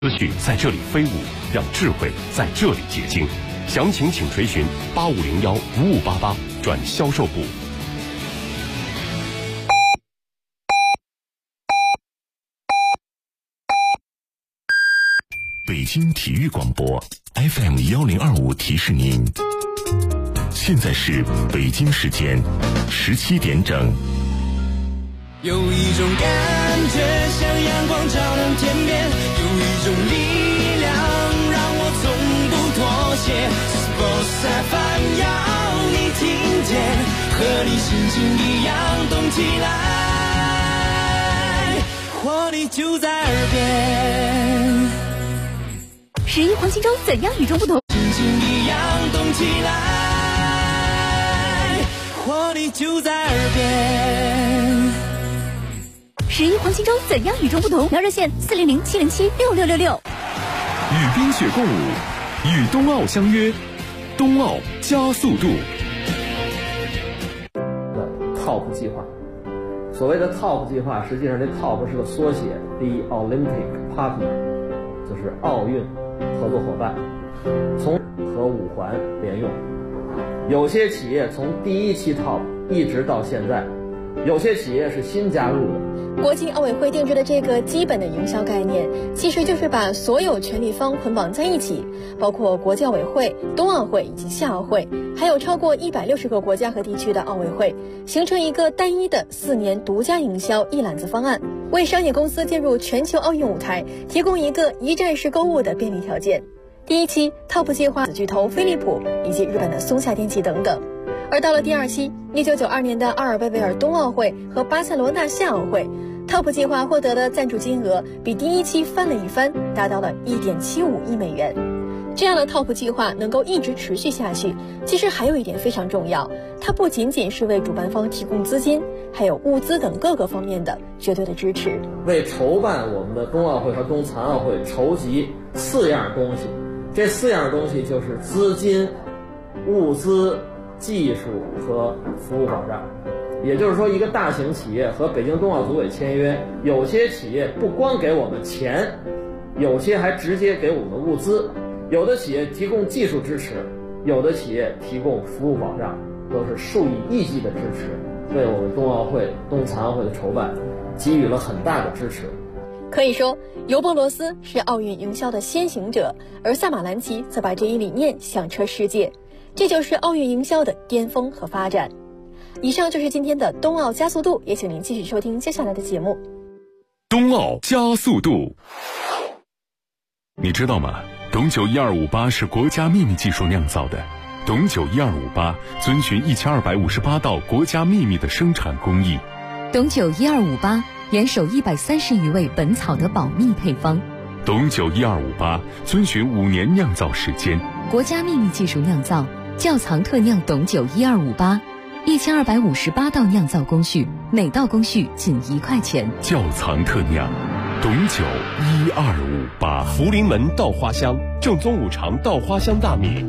思绪在这里飞舞，让智慧在这里结晶。详情请垂询8501-5588转销售部。 北京体育广播 FM1025提示您，现在是北京时间17点整。 有一种感觉像阳光照亮天边，有一种力量让我从不妥协。Sports FM 要你听见，和你心情一样动起来，活力就在耳边。 11黄金周怎样与众不同？ 心情一样动起来，活力就在耳边。 11黄金周怎样与众不同？聊热线400-707-6666。 与冰雪共舞，与冬奥相约，冬奥加速度。 TOP 计划，所谓的 TOP 计划，实际上这 TOP 是个缩写 ，The Olympic Partner， 就是奥运合作伙伴，从和五环联用。有些企业从第一期 TOP 一直到现在，有些企业是新加入的。 国际奥委会定制的这个基本的营销概念，其实就是把所有权利方捆绑在一起，包括国际奥委会、冬奥会以及夏奥会，还有超过160个国家和地区的奥委会，形成一个单一的4年独家营销一揽子方案，为商业公司进入全球奥运舞台提供一个一站式购物的便利条件。第一期 TOP 计划巨头飞利浦以及日本的松下电器等等。而到了第二期1992年的阿尔贝维尔冬奥会和巴塞罗那夏奥会， TOP 计划获得的赞助金额比第一期翻了一番，达到了1.75亿美元。这样的 TOP 计划能够一直持续下去，其实还有一点非常重要，它不仅仅是为主办方提供资金，还有物资等各个方面的绝对的支持， 为筹办我们的冬奥会和冬残奥会筹集4样东西。这4样东西就是资金、物资、技术和服务保障。也就是说，一个大型企业和北京冬奥组委签约，有些企业不光给我们钱，有些还直接给我们物资，有的企业提供技术支持，有的企业提供服务保障，都是数以亿计的支持，为我们冬奥会、冬残奥会的筹办给予了很大的支持。 可以说，尤伯罗斯是奥运营销的先行者，而萨马兰奇则把这一理念响彻世界，这就是奥运营销的巅峰和发展。以上就是今天的冬奥加速度，也请您继续收听接下来的节目。 冬奥加速度，你知道吗？董酒1258是国家秘密技术酿造的。董酒1258遵循1258道国家秘密的生产工艺。 董酒1258严守130余味本草的保密配方。 董酒1258遵循5年酿造时间。 国家秘密技术酿造，窖藏特酿董酒1258，1258道酿造工序，每道工序仅1块钱。 窖藏特酿，董酒1258。 福临门稻花香，正宗五常稻花香大米。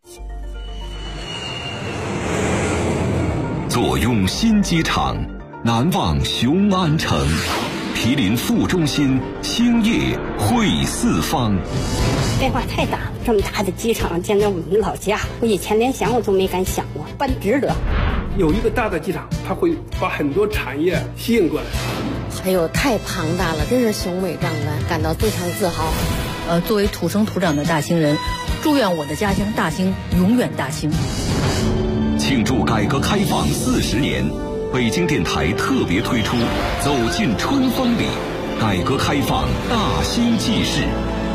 坐拥新机场，难忘雄安城。毗邻副中心，兴业汇四方。 变化太大了，这么大的机场，简直我们老家，我以前连想我都没敢想过，办值得。 有一个大的机场，它会把很多产业吸引过来。 还有太庞大了，真是雄伟壮观，感到非常自豪。 作为土生土长的大兴人，祝愿我的家乡大兴永远大兴。 庆祝改革开放40年，北京电台特别推出《走进春风里》，改革开放大兴纪事。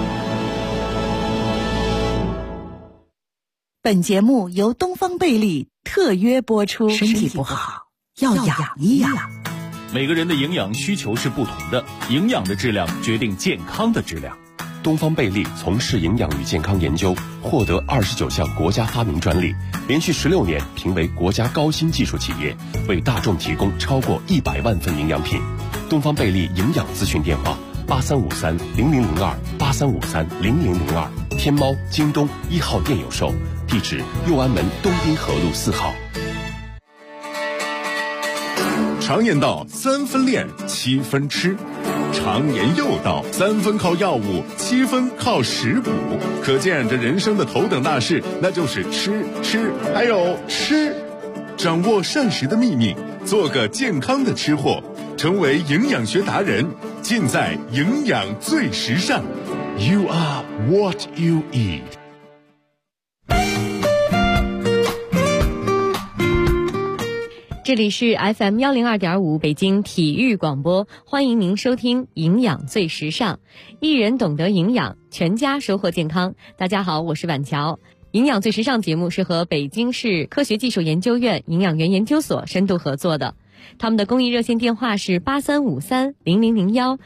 本节目由东方贝利特约播出。身体不好要养一养。 每个人的营养需求是不同的，营养的质量决定健康的质量。 东方贝利从事营养与健康研究，获得29项国家发明专利，连续16年评为国家高新技术企业，为大众提供超过100万份营养品。东方贝利营养咨询电话8353-0002，8353-0002，天猫、京东1号店有售，地址右安门东滨河路4号。 常言道，3分练，7分吃。 常年又到，3分靠药物，7分靠食补。可见这人生的头等大事，那就是吃，还有吃。掌握膳食的秘密，做个健康的吃货，成为营养学达人，尽在营养最时尚。You are what you eat。 这里是 FM 102.5北京体育广播，欢迎您收听营养最时尚，一人懂得营养，全家收获健康。大家好，我是婉乔。营养最时尚节目是和北京市科学技术研究院营养园研究所深度合作的，他们的公益热线电话是83530001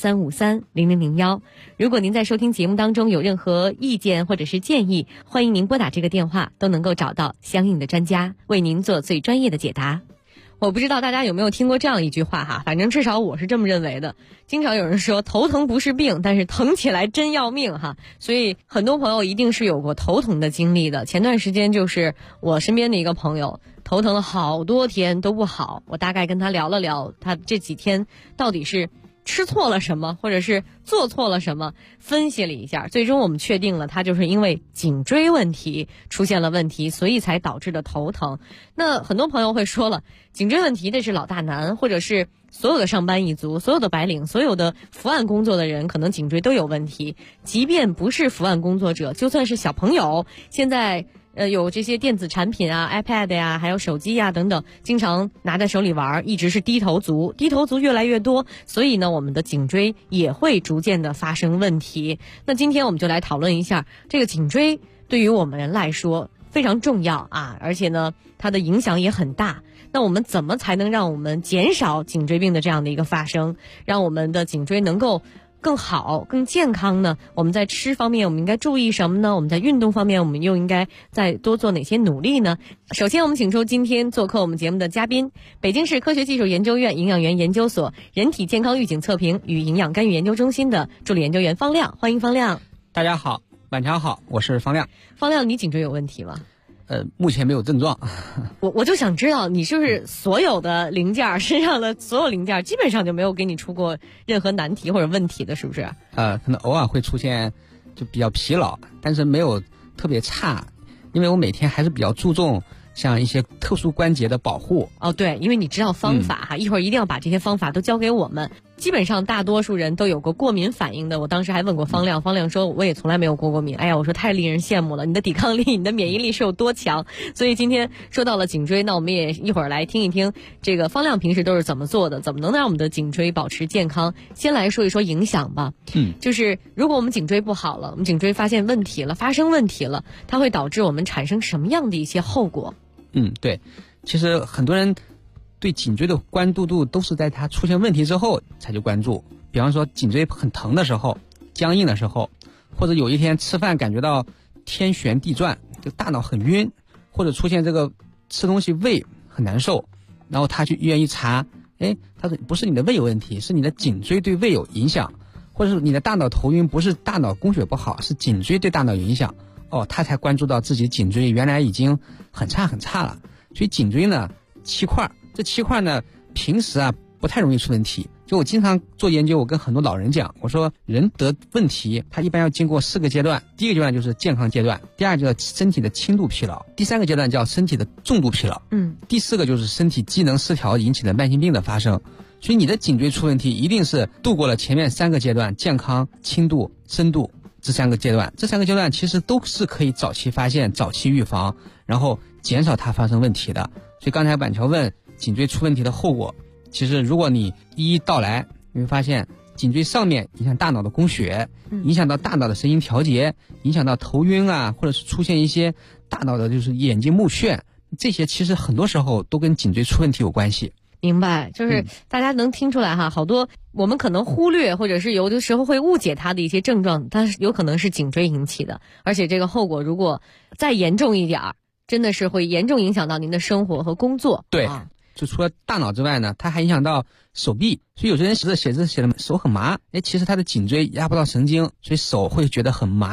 83530001。如果您在收听节目当中有任何意见或者是建议，欢迎您拨打这个电话，都能够找到相应的专家为您做最专业的解答。我不知道大家有没有听过这样一句话哈，反正至少我是这么认为的。经常有人说头疼不是病，但是疼起来真要命哈。所以很多朋友一定是有过头疼的经历的。前段时间就是我身边的一个朋友头疼了好多天都不好，我大概跟他聊了聊，他这几天到底是吃错了什么，或者是做错了什么，分析了一下，最终我们确定了他就是因为颈椎问题出现了问题，所以才导致的头疼。那很多朋友会说了，颈椎问题这是老大难，或者是所有的上班一族，所有的白领，所有的伏案工作的人可能颈椎都有问题。即便不是伏案工作者，就算是小朋友，现在有这些电子产品啊 iPad 呀还有手机呀等等，经常拿在手里玩，一直是低头族越来越多，所以呢我们的颈椎也会逐渐的发生问题。那今天我们就来讨论一下这个颈椎对于我们人来说非常重要啊，而且呢它的影响也很大。那我们怎么才能让我们减少颈椎病的这样的一个发生，让我们的颈椎能够更好更健康呢？我们在吃方面我们应该注意什么呢？我们在运动方面我们又应该再多做哪些努力呢？首先我们请出今天做客我们节目的嘉宾，北京市科学技术研究院营养园研究所人体健康预警测评与营养干预研究中心的助理研究员方亮。欢迎方亮。 大家好，晚上好，我是方亮。 方亮，你颈椎有问题吗？ 目前没有症状。 我就想知道，你是不是所有的零件，身上的所有零件基本上就没有给你出过任何难题或者问题的，是不是？ 可能偶尔会出现就比较疲劳，但是没有特别差，因为我每天还是比较注重像一些特殊关节的保护。 哦，对，因为你知道方法哈，一会儿一定要把这些方法都教给我们。基本上大多数人都有过过敏反应的，我当时还问过方亮，方亮说我也从来没有过敏。哎呀，我说太令人羡慕了，你的抵抗力你的免疫力是有多强。所以今天说到了颈椎，那我们也一会儿来听一听这个方亮平时都是怎么做的，怎么能让我们的颈椎保持健康。先来说一说影响吧。就是如果我们颈椎不好了，我们颈椎发现问题了，发生问题了，它会导致我们产生什么样的一些后果？ 对，其实很多人对颈椎的关注度都是在它出现问题之后才去关注。比方说颈椎很疼的时候，僵硬的时候，或者有一天吃饭感觉到天旋地转，就大脑很晕，或者出现这个吃东西胃很难受，然后他去医院一查，他说不是你的胃有问题，是你的颈椎对胃有影响，或者是你的大脑头晕不是大脑供血不好，是颈椎对大脑有影响。他才关注到自己颈椎原来已经很差了。所以颈椎呢7块，这7块呢平时不太容易出问题。就我经常做研究，我跟很多老人讲，我说人得问题他一般要经过4个阶段。第一个阶段就是健康阶段，第二个叫身体的轻度疲劳，第3个阶段叫身体的重度疲劳，第4个就是身体机能失调引起的慢性病的发生。所以你的颈椎出问题一定是度过了前面3个阶段，健康、轻度、深度这3个阶段。这3个阶段其实都是可以早期发现、早期预防，然后减少它发生问题的。所以刚才板桥问颈椎出问题的后果，其实如果你一一道来，你会发现颈椎上面影响大脑的供血，影响到大脑的神经调节，影响到头晕或者是出现一些大脑的就是眼睛目眩，这些其实很多时候都跟颈椎出问题有关系。 明白，就是大家能听出来哈，好多我们可能忽略或者是有的时候会误解它的一些症状，但是有可能是颈椎引起的，而且这个后果如果再严重一点，真的是会严重影响到您的生活和工作。 对，就除了大脑之外呢，它还影响到手臂，所以有些人写字写的手很麻，其实他的颈椎压不到神经，所以手会觉得很麻，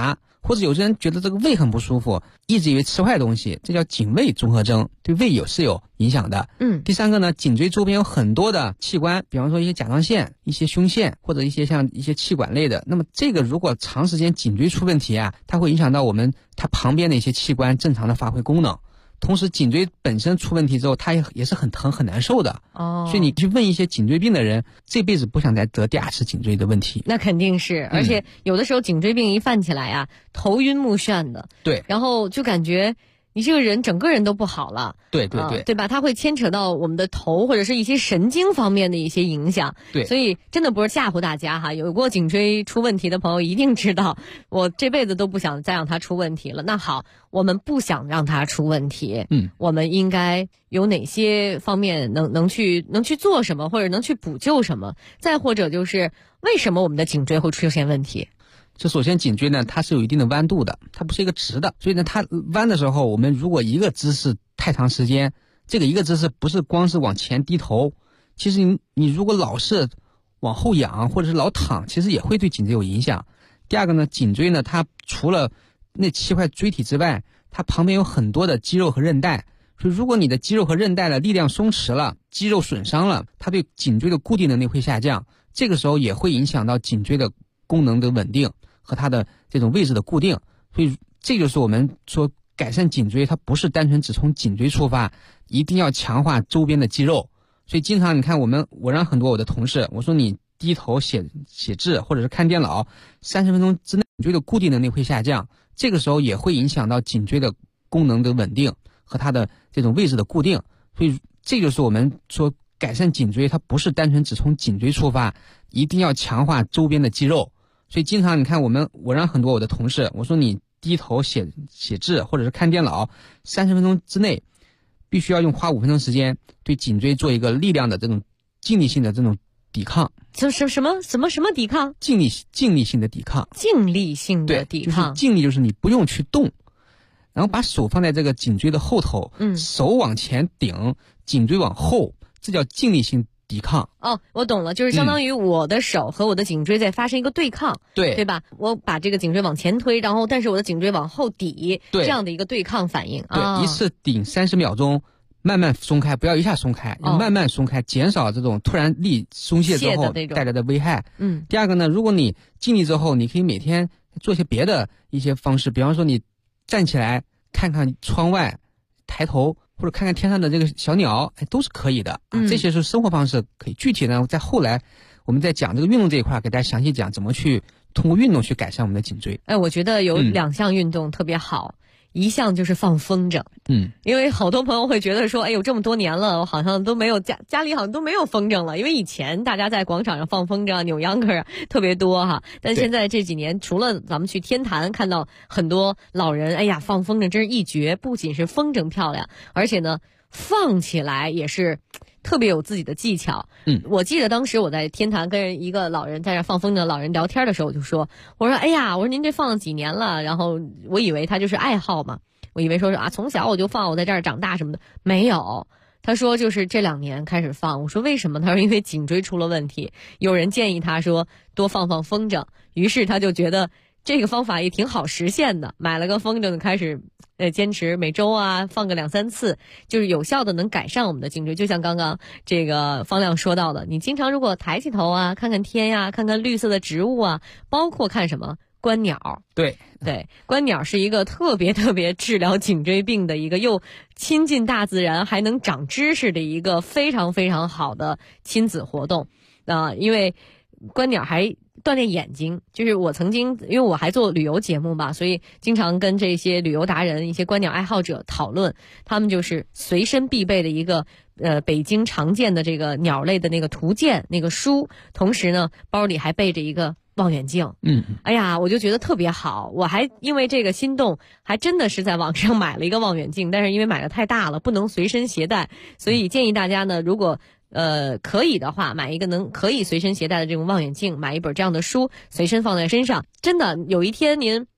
或者有些人觉得这个胃很不舒服，一直以为吃坏东西，这叫颈胃综合征，对胃是有影响的。第三个呢，颈椎周边有很多的器官，比方说一些甲状腺、一些胸腺，或者一些像一些气管类的。那么这个如果长时间颈椎出问题啊，它会影响到它旁边的一些器官正常的发挥功能。同时颈椎本身出问题之后，它也是很疼很难受的。所以你去问一些颈椎病的人，这辈子不想再得第二次颈椎的问题。 那肯定是，而且有的时候颈椎病一犯起来啊，头晕目眩的。 对， 然后就感觉你这个人整个人都不好了。 对， 对吧？它会牵扯到我们的头或者是一些神经方面的一些影响。 对， 所以真的不是吓唬大家哈，有过颈椎出问题的朋友一定知道，我这辈子都不想再让它出问题了。那好，我们不想让它出问题，我们应该有哪些方面能去做什么，或者能去补救什么？再或者就是为什么我们的颈椎会出现问题？ 就首先颈椎呢，它是有一定的弯度的，它不是一个直的，所以呢，它弯的时候，我们如果一个姿势太长时间，这个一个姿势不是光是往前低头，其实你如果老是往后仰或者是老躺，其实也会对颈椎有影响。第二个呢，颈椎呢，它除了那7块椎体之外，它旁边有很多的肌肉和韧带，所以如果你的肌肉和韧带的力量松弛了，肌肉损伤了，它对颈椎的固定能力会下降，这个时候也会影响到颈椎的功能的稳定和它的这种位置的固定。所以这就是我们说改善颈椎，它不是单纯只从颈椎出发，一定要强化周边的肌肉。所以经常你看我让很多我的同事，我说你低头写字或者是看电脑30分钟之内，颈椎的固定能力会下降，这个时候也会影响到颈椎的功能的稳定和它的这种位置的固定。所以这就是我们说改善颈椎，它不是单纯只从颈椎出发，一定要强化周边的肌肉。所以经常你看我让很多我的同事，我说你低头写字或者是看电脑30分钟之内，必须要花5分钟时间对颈椎做一个力量的这种静力性的这种抵抗。 什么抵抗？ 静力性的抵抗。 静力性的抵抗。 就是静力，就是你不用去动，然后把手放在这个颈椎的后头，手往前顶，颈椎往后，这叫静力性抵抗。 哦，我懂了，就是相当于我的手和我的颈椎在发生一个对抗，对吧？我把这个颈椎往前推，然后但是我的颈椎往后抵，这样的一个对抗反应。 对，一次顶30秒钟，慢慢松开，不要一下松开，慢慢松开，减少这种突然力松懈之后带来的危害。第二个呢，如果你尽力之后，你可以每天做一些别的一些方式，比方说你站起来看看窗外，抬头或者看看天上的这个小鸟，都是可以的。这些是生活方式，可以具体呢在后来我们在讲这个运动这一块，给大家详细讲怎么去通过运动去改善我们的颈椎。 我觉得有2项运动特别好。一项就是放风筝，因为好多朋友会觉得说，哎呦，这么多年了，我好像都没有家里好像都没有风筝了，因为以前大家在广场上放风筝、扭秧歌特别多哈，但现在这几年，除了咱们去天坛看到很多老人，哎呀，放风筝真是一绝，不仅是风筝漂亮，而且呢，放起来也是特别有自己的技巧。我记得当时我在天坛跟一个老人在那放风筝的老人聊天的时候，我就说，我说哎呀，我说您这放了几年了？然后我以为他就是爱好嘛，我以为说是从小我就放，我在这儿长大什么的，没有。他说就是这2年开始放。我说为什么？他说因为颈椎出了问题，有人建议他说多放风筝，于是他就觉得这个方法也挺好实现的，买了个风筝开始坚持每周放个2-3次，就是有效的能改善我们的颈椎。就像刚刚这个方亮说到的，你经常如果抬起头看看天看看绿色的植物包括看什么观鸟。对，观鸟是一个特别治疗颈椎病的一个又亲近大自然还能长知识的一个非常非常好的亲子活动。因为观鸟还锻炼眼睛，就是我曾经因为我还做旅游节目吧，所以经常跟这些旅游达人、一些观鸟爱好者讨论，他们就是随身必备的一个北京常见的这个鸟类的那个图鉴那个书，同时呢包里还背着一个望远镜。哎呀，我就觉得特别好，我还因为这个心动，还真的是在网上买了一个望远镜，但是因为买的太大了，不能随身携带，所以建议大家呢，如果可以的话，买一个可以随身携带的这种望远镜，买一本这样的书，随身放在身上。真的，有一天您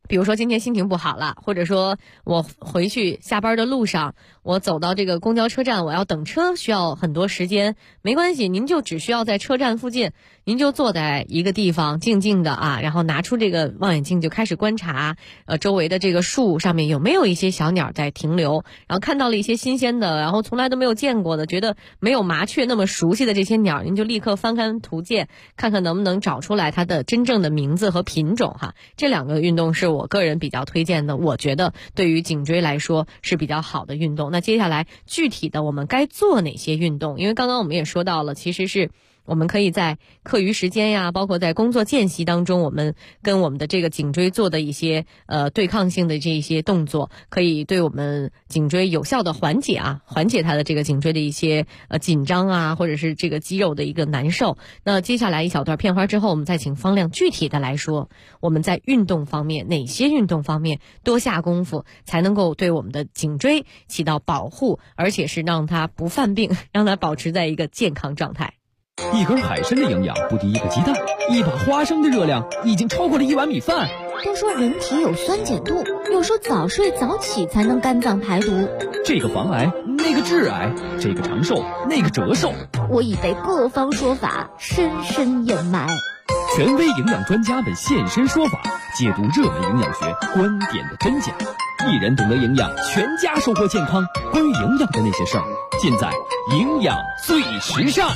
比如说今天心情不好了，或者说我回去下班的路上，我走到这个公交车站，我要等车需要很多时间，没关系，您就只需要在车站附近，您就坐在一个地方静静的啊，然后拿出这个望远镜就开始观察周围的这个树上面有没有一些小鸟在停留，然后看到了一些新鲜的，然后从来都没有见过的，觉得没有麻雀那么熟悉的这些鸟，您就立刻翻看图鉴，看看能不能找出来它的真正的名字和品种哈。这2个运动是我个人比较推荐的，我觉得对于颈椎来说是比较好的运动。那接下来具体的我们该做哪些运动？因为刚刚我们也说到了，其实是我们可以在课余时间呀，包括在工作间隙当中，我们跟我们的这个颈椎做的一些对抗性的这些动作，可以对我们颈椎有效的缓解它的这个颈椎的一些紧张啊，或者是这个肌肉的一个难受。那接下来一小段片花之后，我们再请方亮具体的来说，我们在运动方面哪些运动方面多下功夫，才能够对我们的颈椎起到保护，而且是让它不犯病，让它保持在一个健康状态。 一根海参的营养不敌一个鸡蛋，一把花生的热量已经超过了1碗米饭。 都说人体有酸碱度，又说早睡早起才能肝脏排毒。 这个防癌，那个致癌，这个长寿，那个折寿。 我已被各方说法深深掩埋。 权威营养专家们现身说法，解读热门营养学观点的真假。一人懂得营养，全家收获健康。关于营养的那些事儿，尽在营养最时尚。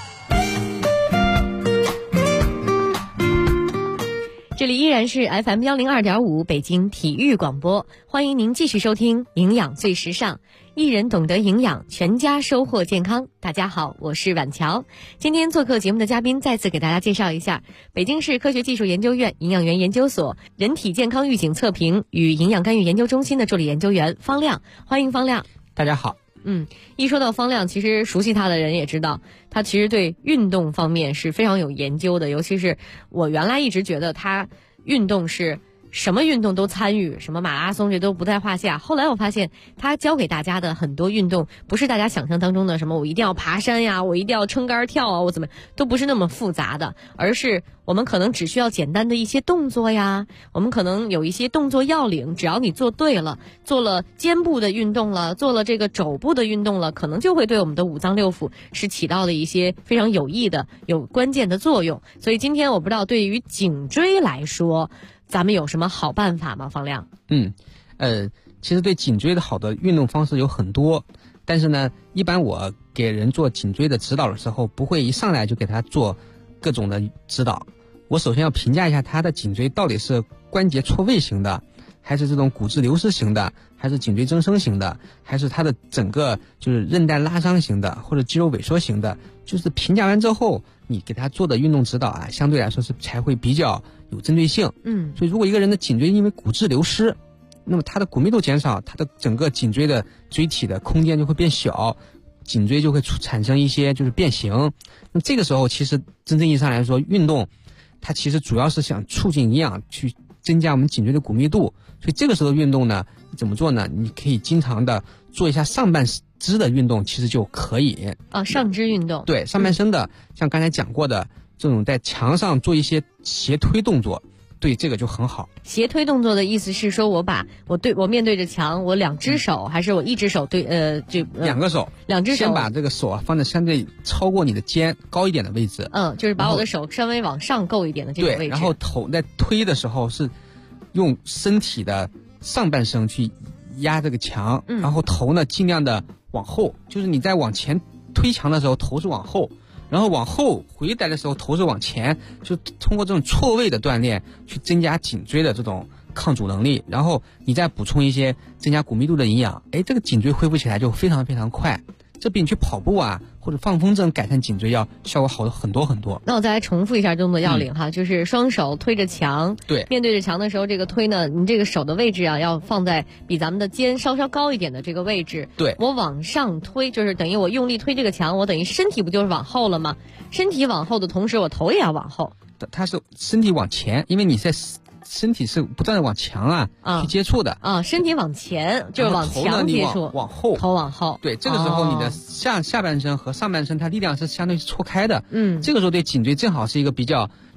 这里依然是 FM 102.5北京体育广播，欢迎您继续收听营养最时尚，一人懂得营养，全家收获健康。大家好，我是婉乔。今天做客节目的嘉宾，再次给大家介绍一下北京市科学技术研究院营养员研究所人体健康预警测评与营养干预研究中心的助理研究员方亮，欢迎方亮。 大家好。 一说到方亮，其实熟悉他的人也知道，他其实对运动方面是非常有研究的，尤其是我原来一直觉得他运动是什么运动都参与，什么马拉松这都不在话下。后来我发现他教给大家的很多运动，不是大家想象当中的什么我一定要爬山呀，我一定要撑杆跳啊，我怎么都不是那么复杂的，而是我们可能只需要简单的一些动作呀，我们可能有一些动作要领，只要你做对了，做了肩部的运动了，做了这个肘部的运动了，可能就会对我们的五脏六腑是起到了一些非常有益的、有关键的作用。所以今天我不知道对于颈椎来说，咱们有什么好办法吗？方亮？ 其实对颈椎的好的运动方式有很多，但是呢，一般我给人做颈椎的指导的时候，不会一上来就给他做各种的指导。我首先要评价一下他的颈椎到底是关节错位型的，还是这种骨质流失型的，还是颈椎增生型的，还是他的整个就是韧带拉伤型的，或者肌肉萎缩型的。就是评价完之后，你给他做的运动指导啊，相对来说是才会比较有针对性。所以如果一个人的颈椎因为骨质流失，那么他的骨密度减少，他的整个颈椎的椎体的空间就会变小，颈椎就会产生一些就是变形。那这个时候其实真正意义上来说，运动它其实主要是想促进营养，去增加我们颈椎的骨密度。所以这个时候运动呢，怎么做呢？你可以经常的做一下上半肢的运动，其实就可以。 上肢运动。对， 上半身的，像刚才讲过的这种在墙上做一些斜推动作，对这个就很好。 斜推动作的意思是说我面对着墙，我两只手，还是我一只手对两个手， 两只手， 先把这个手放在相对超过你的肩高一点的位置。 就是把我的手稍微往上够一点的这个位置。 对，然后头在推的时候是用身体的上半身去压这个墙，然后头呢尽量的往后，就是你在往前推墙的时候头是往后，然后往后回来的时候头是往前，就通过这种错位的锻炼去增加颈椎的这种抗阻能力，然后你再补充一些增加骨密度的营养，这个颈椎恢复起来就非常非常快。这比你去跑步啊或者放风筝改善颈椎要效果好很多很多。 那我再来重复一下动作要领哈，就是双手推着墙， 对， 面对着墙的时候，这个推呢，你这个手的位置啊要放在比咱们的肩稍稍高一点的这个位置。 对， 我往上推，就是等于我用力推这个墙，我等于身体不就是往后了吗？身体往后的同时，我头也要往后。 它是身体往前，因为你在身体是不断的往墙去接触的身体往前就是往墙接触， 往后， 头往后。 对，这个时候你的下半身和上半身它力量是相对是错开的。这个时候对颈椎正好是一个比较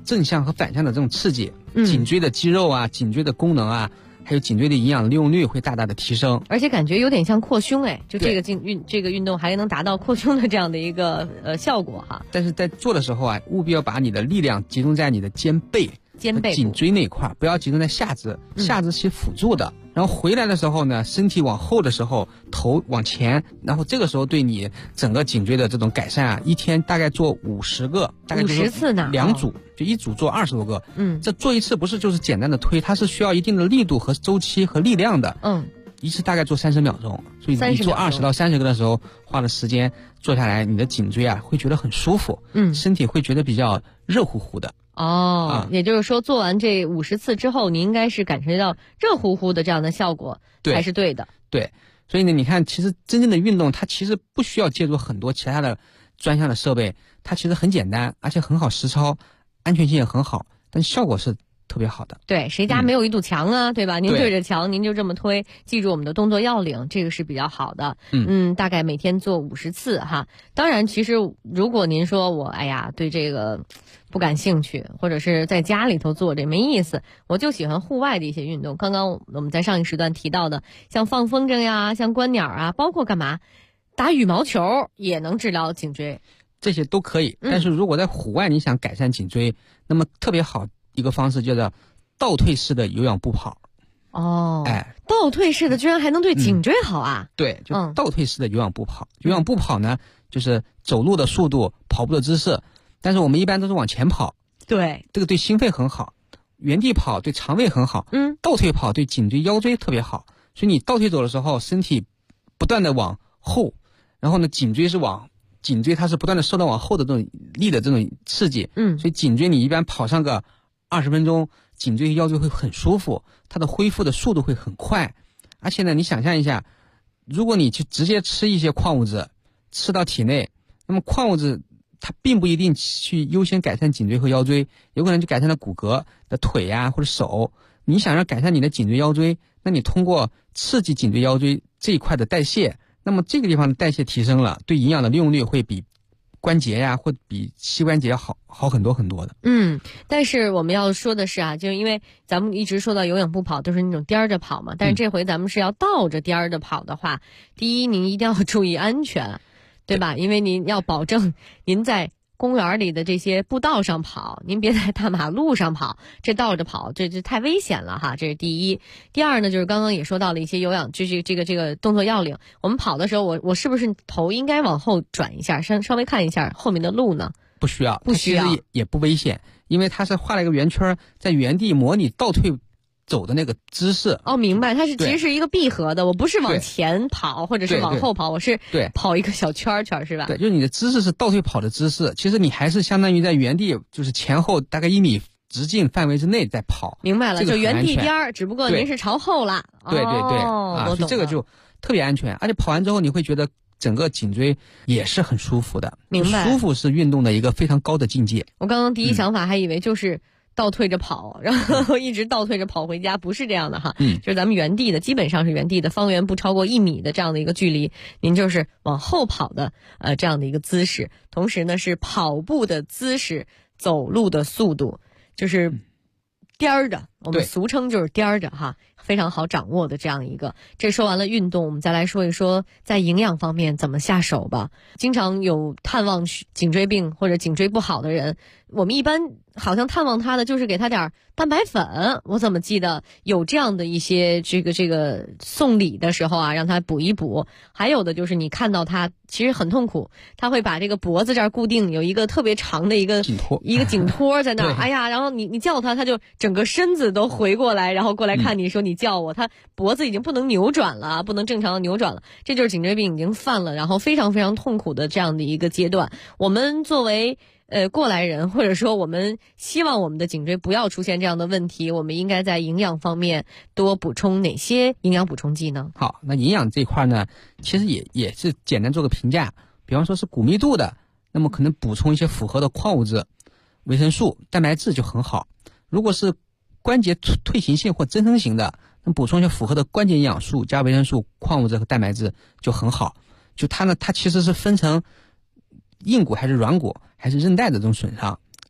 正向和反向的这种刺激，颈椎的肌肉啊、颈椎的功能啊，还有颈椎的营养利用率会大大的提升， 而且感觉有点像扩胸就这个运动还能达到扩胸的这样的一个效果哈。 但是在做的时候啊，务必要把你的力量集中在你的肩背、颈椎那一块，不要集中在下肢，下肢是辅助的。然后回来的时候呢，身体往后的时候，头往前，然后这个时候对你整个颈椎的这种改善啊，一天大概做50个，大概就是 50次呢 ，2组，就一组做20多个。这做一次不是就是简单的推，它是需要一定的力度和周期和力量的。一次大概做30秒钟，所以你做20到30个的时候，花的时间做下来，你的颈椎啊会觉得很舒服，身体会觉得比较热乎乎的。 也就是说做完这50次之后，你应该是感受到热乎乎的这样的效果才是对的。 对，所以呢，你看，其实真正的运动，它其实不需要借助很多其他的专项的设备，它其实很简单，而且很好实操，安全性也很好，但效果是特别好的。 对，谁家没有一堵墙啊，对吧？您对着墙，您就这么推，记住我们的动作要领，这个是比较好的。大概每天做50次哈。当然，其实如果您说我对这个不感兴趣，或者是在家里头做这没意思，我就喜欢户外的一些运动。刚刚我们在上一时段提到的，像放风筝呀，像观鸟啊，包括干嘛打羽毛球也能治疗颈椎， 这些都可以。但是如果在户外你想改善颈椎，那么特别好一个方式叫做倒退式的有氧步跑。 倒退式的居然还能对颈椎好啊？ 对，就倒退式的有氧步跑。有氧步跑呢，就是走路的速度、跑步的姿势，但是我们一般都是往前跑。 对， 这个对心肺很好。原地跑对肠胃很好。倒退跑对颈椎、腰椎特别好。所以你倒退走的时候，身体不断的往后，然后呢，颈椎它是不断的受到往后的这种力的这种刺激。所以颈椎你一般跑上个20分钟，颈椎腰椎会很舒服，它的恢复的速度会很快。而且呢，你想象一下，如果你去直接吃一些矿物质吃到体内，那么矿物质它并不一定去优先改善颈椎和腰椎，有可能就改善了骨骼的腿呀或者手。你想要改善你的颈椎腰椎，那你通过刺激颈椎腰椎这一块的代谢，那么这个地方的代谢提升了，对营养的利用率会比关节呀或比膝关节好很多很多的。 但是我们要说的是就因为咱们一直说到有氧步跑都是那种颠着跑嘛，但是这回咱们是要倒着颠着跑的话，第一您一定要注意安全，对吧？因为您要保证您在公园里的这些步道上跑，您别在大马路上跑，这倒着跑这太危险了哈，这是第一。第二呢，就是刚刚也说到了一些有氧，就是这个动作要领。我们跑的时候，我是不是头应该往后转一下，稍微看一下后面的路呢？ 不需要，其实也不危险，因为它是画了一个圆圈，在原地模拟倒退走的那个姿势。 明白，它是其实是一个闭合的，我不是往前跑或者是往后跑，我是跑一个小圈圈，是吧？ 对，就是你的姿势是倒退跑的姿势，其实你还是相当于在原地，就是前后大概1米直径范围之内在跑。 明白了，就原地颠，只不过您是朝后了。 对，所以这个就特别安全，而且跑完之后你会觉得整个颈椎也是很舒服的。 明白， 舒服是运动的一个非常高的境界。 我刚刚第一想法还以为就是倒退着跑，然后一直倒退着跑回家，不是这样的哈。就是咱们原地的，基本上是原地的，方圆不超过1米的这样的一个距离，您就是往后跑的这样的一个姿势，同时呢是跑步的姿势，走路的速度，就是颠着，我们俗称就是颠着哈，非常好掌握的这样一个。这说完了运动，我们再来说一说在营养方面怎么下手吧。经常有探望颈椎病或者颈椎不好的人，我们一般好像探望他的就是给他点蛋白粉，我怎么记得有这样的一些这个送礼的时候让他补一补。还有的就是你看到他其实很痛苦，他会把这个脖子这儿固定有一个特别长的一个颈托在那儿，然后你叫他就整个身子都回过来，然后过来看你说你叫我，他脖子已经不能扭转了，不能正常的扭转了，这就是颈椎病已经犯了，然后非常非常痛苦的这样的一个阶段。我们作为过来人，或者说我们希望我们的颈椎不要出现这样的问题，我们应该在营养方面多补充哪些营养补充剂呢？ 好，那营养这一块呢，其实也是简单做个评价，比方说是骨密度的，那么可能补充一些复合的矿物质、维生素、蛋白质就很好。如果是关节退行性或增生型的，那补充一些复合的关节营养素加维生素、矿物质和蛋白质就很好。就它其实是分成硬骨还是软骨还是韧带的这种损伤，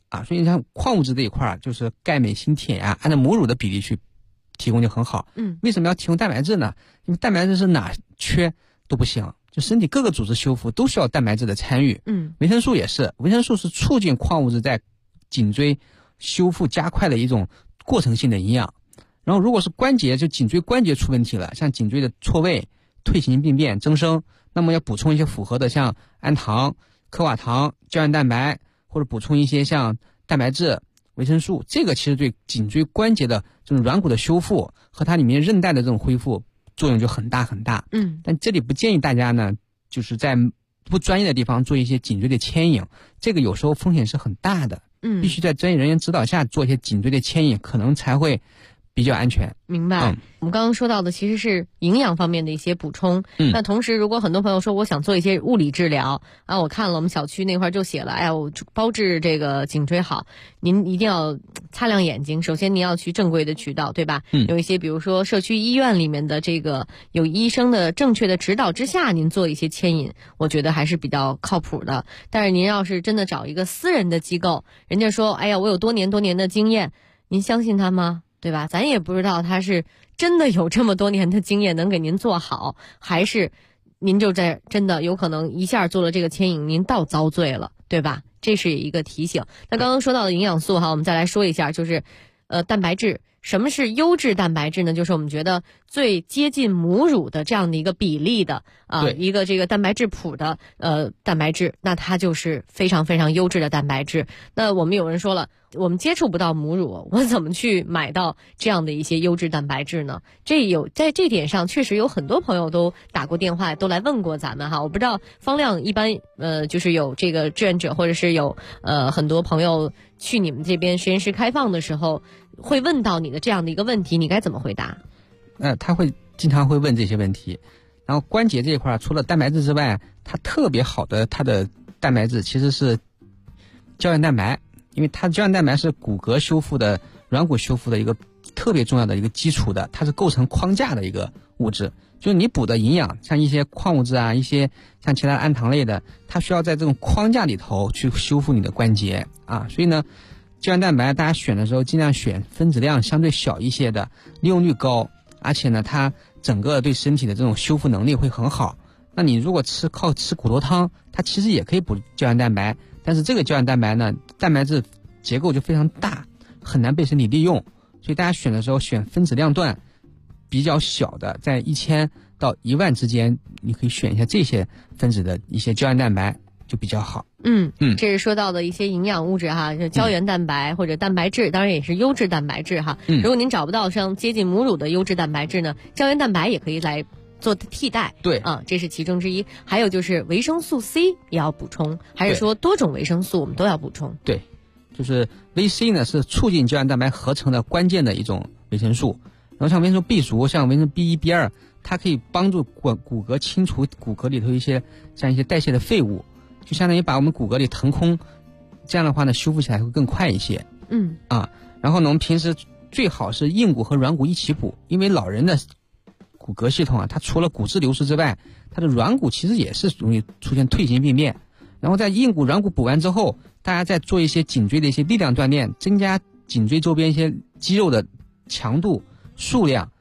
啊，所以像矿物质这一块就是钙镁锌铁呀，按照母乳的比例去提供就很好。为什么要提供蛋白质呢？因为蛋白质是哪缺都不行，就身体各个组织修复都需要蛋白质的参与。维生素也是，维生素是促进矿物质在颈椎修复加快的一种过程性的营养。然后如果是关节，就颈椎关节出问题了，像颈椎的错位、退行病变、增生，那么要补充一些符合的像氨糖、科瓦糖、胶原蛋白，或者补充一些像蛋白质、维生素，这个其实对颈椎关节的这种软骨的修复和它里面韧带的这种恢复作用就很大很大。但这里不建议大家呢，就是在不专业的地方做一些颈椎的牵引，这个有时候风险是很大的。必须在专业人员指导下做一些颈椎的牵引，可能才会比较安全。 明白。我们刚刚说到的其实是营养方面的一些补充。那同时如果很多朋友说我想做一些物理治疗啊，我看了我们小区那块就写了，哎呀，我包治这个颈椎好，您一定要擦亮眼睛，首先您要去正规的渠道，对吧？有一些比如说社区医院里面的这个有医生的正确的指导之下，您做一些牵引，我觉得还是比较靠谱的。但是您要是真的找一个私人的机构，人家说哎呀我有多年的经验，您相信他吗？对吧？咱也不知道他是真的有这么多年的经验能给您做好，还是您就在真的有可能一下做了这个牵引，您倒遭罪了，对吧？这是一个提醒。那刚刚说到的营养素哈，我们再来说一下，就是蛋白质。什么是优质蛋白质呢？就是我们觉得最接近母乳的这样的一个比例的一个这个蛋白质谱的蛋白质，那它就是非常非常优质的蛋白质。那我们有人说了，我们接触不到母乳，我怎么去买到这样的一些优质蛋白质呢？在这点上确实有很多朋友都打过电话，都来问过咱们哈。我不知道方亮一般就是有这个志愿者或者是有很多朋友去你们这边实验室开放的时候，会问到你的这样的一个问题，你该怎么回答？ 他会经常会问这些问题。然后关节这一块除了蛋白质之外，它特别好的它的蛋白质其实是胶原蛋白，因为它胶原蛋白是骨骼修复的、软骨修复的一个特别重要的一个基础的，它是构成框架的一个物质。就是你补的营养，像一些矿物质啊，一些像其他氨糖类的，它需要在这种框架里头去修复你的关节啊。所以呢，胶原蛋白大家选的时候尽量选分子量相对小一些的，利用率高，而且呢它整个对身体的这种修复能力会很好。那你如果靠吃骨头汤，它其实也可以补胶原蛋白，但是这个胶原蛋白呢，蛋白质结构就非常大，很难被身体利用。所以大家选的时候选分子量段比较小的，在1000到1万之间，你可以选一下这些分子的一些胶原蛋白就比较好。 这是说到的一些营养物质哈，就胶原蛋白或者蛋白质，当然也是优质蛋白质哈。如果您找不到像接近母乳的优质蛋白质呢，胶原蛋白也可以来做替代。 对这是其中之一。还有就是维生素 C 也要补充，还是说多种维生素我们都要补充？ 对，就是 VC 呢是促进胶原蛋白合成的关键的一种维生素。然后像维生素 B 族，像维生素 B1、B2，它可以帮助骨骼清除骨骼里头一些代谢的废物，就相当于把我们骨骼里腾空，这样的话呢修复起来会更快一些。然后呢我们平时最好是硬骨和软骨一起补，因为老人的骨骼系统它除了骨质流失之外，它的软骨其实也是容易出现退行病变。然后在硬骨软骨补完之后，大家再做一些颈椎的一些力量锻炼，增加颈椎周边一些肌肉的强度数量，